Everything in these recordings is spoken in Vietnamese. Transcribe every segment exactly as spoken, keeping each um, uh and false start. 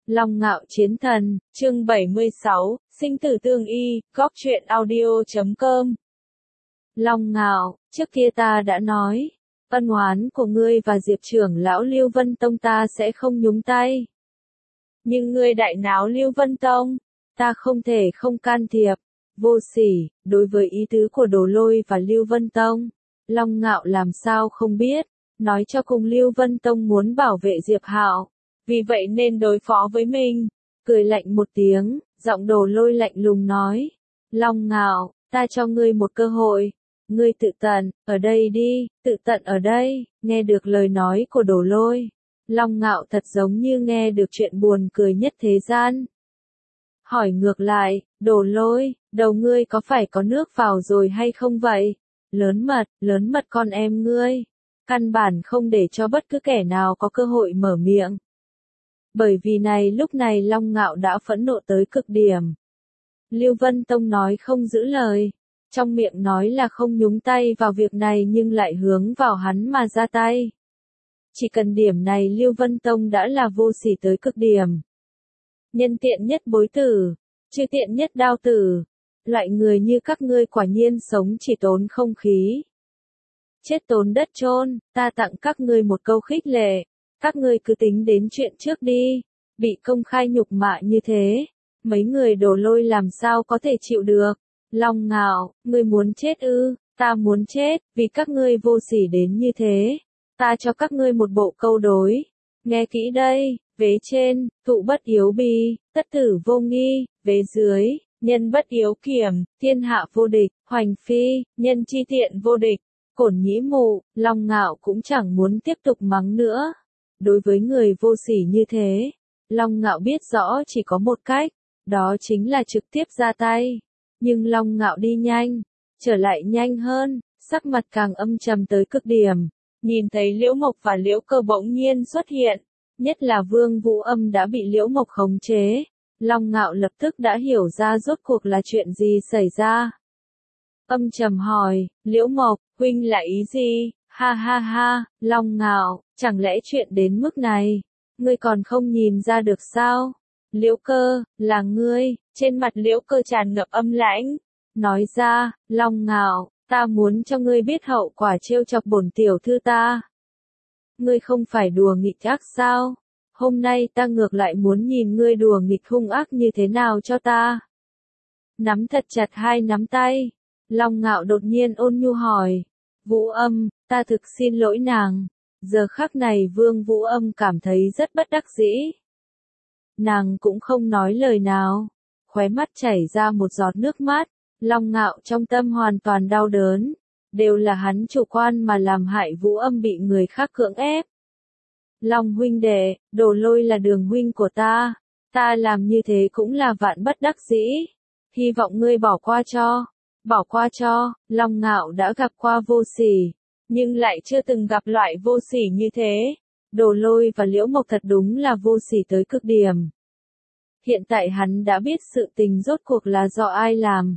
Long Ngạo Chiến Thần, chương bảy mươi sáu, sinh tử tương y, góc truyện audio chấm com. Long Ngạo, trước kia ta đã nói, ân oán của ngươi và Diệp trưởng lão Lưu Vân Tông ta sẽ không nhúng tay. Nhưng ngươi đại náo Lưu Vân Tông, ta không thể không can thiệp. Vô sỉ, đối với ý tứ của Đồ Lôi và Lưu Vân Tông, Long Ngạo làm sao không biết, nói cho cùng Lưu Vân Tông muốn bảo vệ Diệp Hạo, vì vậy nên đối phó với mình. Cười lạnh một tiếng, giọng Đồ Lôi lạnh lùng nói, Long Ngạo, ta cho ngươi một cơ hội, ngươi tự tận, ở đây đi, tự tận ở đây. Nghe được lời nói của Đồ Lôi, Long Ngạo thật giống như nghe được chuyện buồn cười nhất thế gian. Hỏi ngược lại, Đồ Lôi, đầu ngươi có phải có nước vào rồi hay không vậy? Lớn mật, lớn mật con em ngươi. Căn bản không để cho bất cứ kẻ nào có cơ hội mở miệng. Bởi vì này lúc này Long Ngạo đã phẫn nộ tới cực điểm. Lưu Vân Tông nói không giữ lời. Trong miệng nói là không nhúng tay vào việc này nhưng lại hướng vào hắn mà ra tay. Chỉ cần điểm này Lưu Vân Tông đã là vô sỉ tới cực điểm. Nhân tiện nhất bối tử, chư tiện nhất đao tử. Loại người như các ngươi quả nhiên sống chỉ tốn không khí. Chết tốn đất chôn, ta tặng các ngươi một câu khích lệ. Các ngươi cứ tính đến chuyện trước đi. Bị công khai nhục mạ như thế, mấy người Đồ Lôi làm sao có thể chịu được. Long Ngạo, ngươi muốn chết ư? Ta muốn chết, vì các ngươi vô sỉ đến như thế. Ta cho các ngươi một bộ câu đối. Nghe kỹ đây, vế trên, thụ bất yếu bi, tất tử vô nghi, vế dưới, nhân bất yếu kiểm, thiên hạ vô địch, hoành phi, nhân chi thiện vô địch. Cổn nhĩ mụ, Long Ngạo cũng chẳng muốn tiếp tục mắng nữa. Đối với người vô sỉ như thế, Long Ngạo biết rõ chỉ có một cách, đó chính là trực tiếp ra tay. Nhưng Long Ngạo đi nhanh, trở lại nhanh hơn, sắc mặt càng âm trầm tới cực điểm. Nhìn thấy Liễu Mộc và Liễu Cơ bỗng nhiên xuất hiện, nhất là Vương Vũ Âm đã bị Liễu Mộc khống chế. Long Ngạo lập tức đã hiểu ra rốt cuộc là chuyện gì xảy ra. Âm trầm hỏi, Liễu Mộc, huynh là ý gì? Ha ha ha, Long Ngạo, chẳng lẽ chuyện đến mức này, ngươi còn không nhìn ra được sao? Liễu Cơ, là ngươi. Trên mặt Liễu Cơ tràn ngập âm lãnh, nói ra, Long Ngạo, ta muốn cho ngươi biết hậu quả trêu chọc bổn tiểu thư ta. Ngươi không phải đùa nghịch ác sao? Hôm nay ta ngược lại muốn nhìn ngươi đùa nghịch hung ác như thế nào cho ta. Nắm thật chặt hai nắm tay, Long Ngạo đột nhiên ôn nhu hỏi, Vũ Âm, ta thực xin lỗi nàng. Giờ khắc này Vương Vũ Âm cảm thấy rất bất đắc dĩ. Nàng cũng không nói lời nào, khóe mắt chảy ra một giọt nước mắt. Long Ngạo trong tâm hoàn toàn đau đớn, đều là hắn chủ quan mà làm hại Vũ Âm bị người khác cưỡng ép. Long huynh đệ, Đồ Lôi là đường huynh của ta, ta làm như thế cũng là vạn bất đắc dĩ, hy vọng ngươi bỏ qua cho, bỏ qua cho. Long Ngạo đã gặp qua vô sỉ, nhưng lại chưa từng gặp loại vô sỉ như thế. Đồ Lôi và Liễu Mộc thật đúng là vô sỉ tới cực điểm. Hiện tại hắn đã biết sự tình rốt cuộc là do ai làm.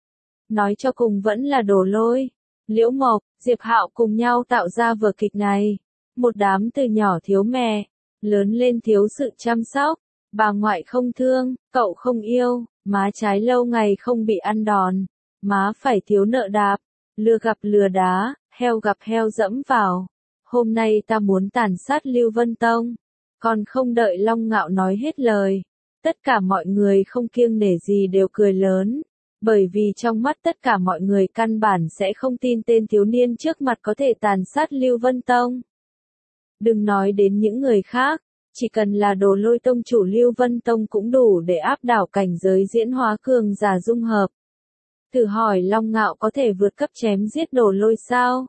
Nói cho cùng vẫn là Đồ Lôi, Liễu Mộc, Diệp Hạo cùng nhau tạo ra vở kịch này. Một đám từ nhỏ thiếu mẹ, lớn lên thiếu sự chăm sóc, bà ngoại không thương, cậu không yêu, má trái lâu ngày không bị ăn đòn, má phải thiếu nợ đạp, lừa gặp lừa đá, heo gặp heo dẫm vào. Hôm nay ta muốn tàn sát Lưu Vân Tông. Còn không đợi Long Ngạo nói hết lời, tất cả mọi người không kiêng nể gì đều cười lớn. Bởi vì trong mắt tất cả mọi người căn bản sẽ không tin tên thiếu niên trước mặt có thể tàn sát Lưu Vân Tông. Đừng nói đến những người khác, chỉ cần là Đồ Lôi tông chủ Lưu Vân Tông cũng đủ để áp đảo cảnh giới diễn hóa cường giả dung hợp. Thử hỏi Long Ngạo có thể vượt cấp chém giết Đồ Lôi sao?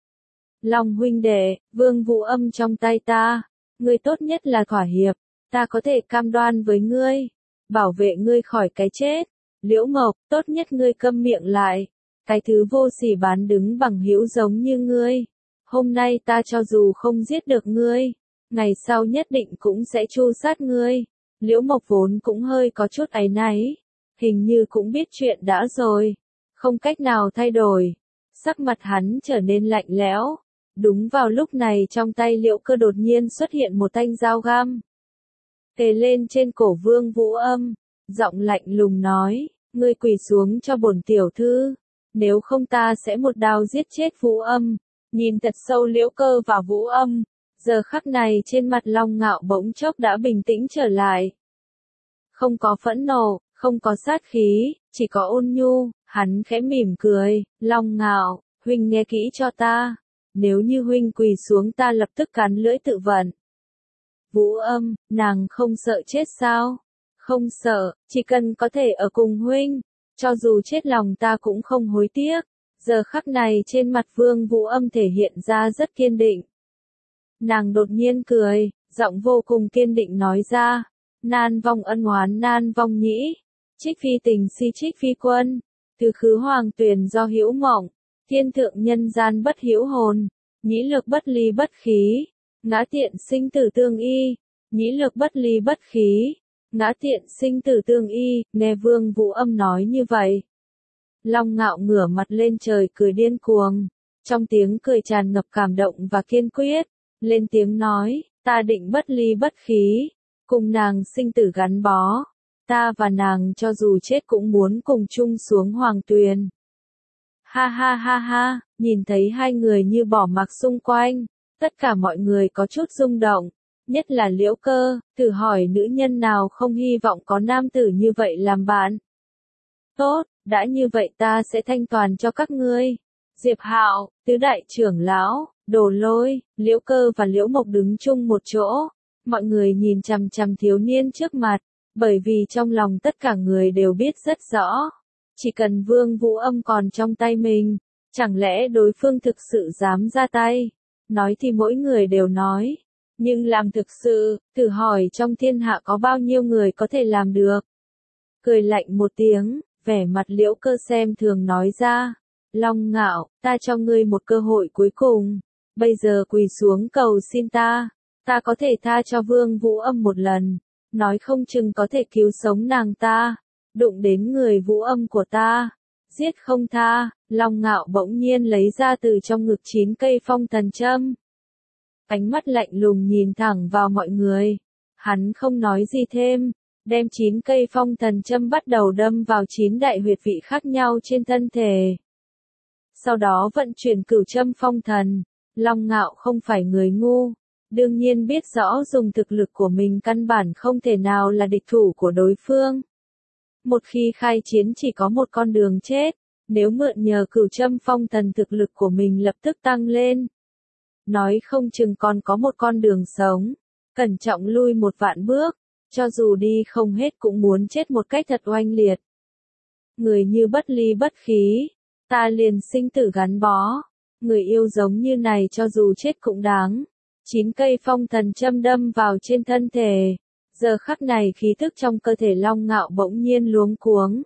Long huynh đệ, Vương Vũ Âm trong tay ta, ngươi tốt nhất là thỏa hiệp, ta có thể cam đoan với ngươi, bảo vệ ngươi khỏi cái chết. Liễu Mộc, tốt nhất ngươi câm miệng lại, cái thứ vô sỉ bán đứng bằng hữu giống như ngươi. Hôm nay ta cho dù không giết được ngươi, ngày sau nhất định cũng sẽ tru sát ngươi. Liễu Mộc vốn cũng hơi có chút áy náy, hình như cũng biết chuyện đã rồi, không cách nào thay đổi. Sắc mặt hắn trở nên lạnh lẽo. Đúng vào lúc này trong tay Liễu Cơ đột nhiên xuất hiện một thanh dao găm. kề lên trên cổ Vương Vũ Âm, giọng lạnh lùng nói, ngươi quỳ xuống cho bổn tiểu thư, nếu không ta sẽ một đao giết chết Vũ Âm. Nhìn thật sâu Liễu Cơ và Vũ Âm, giờ khắc này trên mặt Long Ngạo bỗng chốc đã bình tĩnh trở lại. Không có phẫn nộ, không có sát khí, chỉ có ôn nhu, hắn khẽ mỉm cười, Long Ngạo, huynh nghe kỹ cho ta, nếu như huynh quỳ xuống ta lập tức cắn lưỡi tự vận. Vũ Âm, nàng không sợ chết sao? Không sợ, chỉ cần có thể ở cùng huynh, cho dù chết lòng ta cũng không hối tiếc. Giờ khắc này trên mặt Vương Vũ Âm thể hiện ra rất kiên định. Nàng đột nhiên cười, giọng vô cùng kiên định nói ra, nan vong ân oán nan vong nhĩ, trích phi tình si trích phi quân, từ khứ hoàng tuyền do hữu mộng, thiên thượng nhân gian bất hữu hồn, nhĩ lực bất ly bất khí, ngã tiện sinh tử tương y, nhĩ lực bất ly bất khí, ngã tiện sinh tử tương y. Nghe Vương Vũ Âm nói như vậy, Long Ngạo ngửa mặt lên trời cười điên cuồng, trong tiếng cười tràn ngập cảm động và kiên quyết, lên tiếng nói, ta định bất ly bất khí, cùng nàng sinh tử gắn bó, ta và nàng cho dù chết cũng muốn cùng chung xuống hoàng tuyền. Ha ha ha ha, nhìn thấy hai người như bỏ mặc xung quanh, tất cả mọi người có chút rung động, nhất là Liễu Cơ, thử hỏi nữ nhân nào không hy vọng có nam tử như vậy làm bạn. Tốt, đã như vậy ta sẽ thanh toàn cho các ngươi. Diệp Hạo, tứ đại trưởng lão, Đồ Lôi, Liễu Cơ và Liễu Mộc đứng chung một chỗ. Mọi người nhìn chằm chằm thiếu niên trước mặt, bởi vì trong lòng tất cả người đều biết rất rõ. Chỉ cần Vương Vũ Âm còn trong tay mình, chẳng lẽ đối phương thực sự dám ra tay? Nói thì mỗi người đều nói, nhưng làm thực sự, thử hỏi trong thiên hạ có bao nhiêu người có thể làm được? Cười lạnh một tiếng, vẻ mặt Liễu Cơ xem thường nói ra, Long Ngạo, ta cho ngươi một cơ hội cuối cùng, bây giờ quỳ xuống cầu xin ta, ta có thể tha cho Vương Vũ Âm một lần, nói không chừng có thể cứu sống nàng ta, đụng đến người Vũ Âm của ta, giết không tha. Long Ngạo bỗng nhiên lấy ra từ trong ngực chín cây phong thần châm. Ánh mắt lạnh lùng nhìn thẳng vào mọi người, hắn không nói gì thêm, đem chín cây phong thần châm bắt đầu đâm vào chín đại huyệt vị khác nhau trên thân thể. Sau đó vận chuyển cửu châm phong thần, Long Ngạo không phải người ngu, đương nhiên biết rõ dùng thực lực của mình căn bản không thể nào là địch thủ của đối phương. Một khi khai chiến chỉ có một con đường chết, nếu mượn nhờ cửu châm phong thần thực lực của mình lập tức tăng lên. Nói không chừng còn có một con đường sống, cẩn trọng lui một vạn bước, cho dù đi không hết cũng muốn chết một cách thật oanh liệt. Người như bất ly bất khí, ta liền sinh tử gắn bó, người yêu giống như này cho dù chết cũng đáng. Chín cây phong thần châm đâm vào trên thân thể, giờ khắc này khí tức trong cơ thể Long Ngạo bỗng nhiên luống cuống.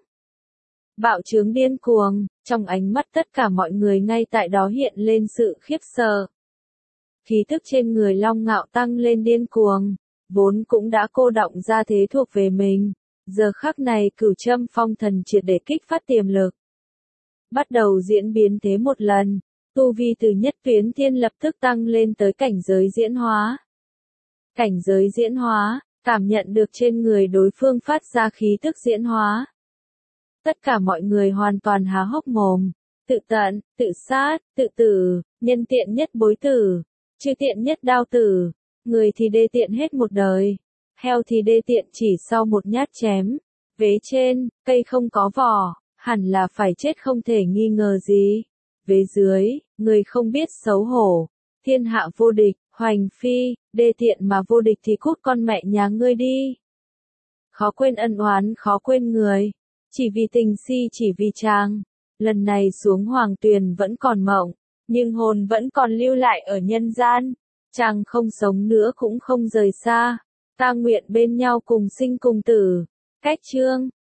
Bạo trướng điên cuồng, trong ánh mắt tất cả mọi người ngay tại đó hiện lên sự khiếp sợ. Khí tức trên người Long Ngạo tăng lên điên cuồng, vốn cũng đã cô động ra thế thuộc về mình, giờ khắc này cửu châm phong thần triệt để kích phát tiềm lực. Bắt đầu diễn biến thế một lần, tu vi từ nhất tuyến thiên lập tức tăng lên tới cảnh giới diễn hóa. Cảnh giới diễn hóa, cảm nhận được trên người đối phương phát ra khí tức diễn hóa. Tất cả mọi người hoàn toàn há hốc mồm, tự tận, tự sát, tự tử, nhân tiện nhất bối tử, chư tiện nhất đao tử, người thì đê tiện hết một đời, heo thì đê tiện chỉ sau một nhát chém, vế trên, cây không có vỏ, hẳn là phải chết không thể nghi ngờ gì, vế dưới, người không biết xấu hổ, thiên hạ vô địch, hoành phi, đê tiện mà vô địch thì cút con mẹ nhà ngươi đi. Khó quên ân oán khó quên người, chỉ vì tình si chỉ vì chàng, lần này xuống hoàng tuyền vẫn còn mộng, nhưng hồn vẫn còn lưu lại ở nhân gian, chàng không sống nữa cũng không rời xa, ta nguyện bên nhau cùng sinh cùng tử. Cách chương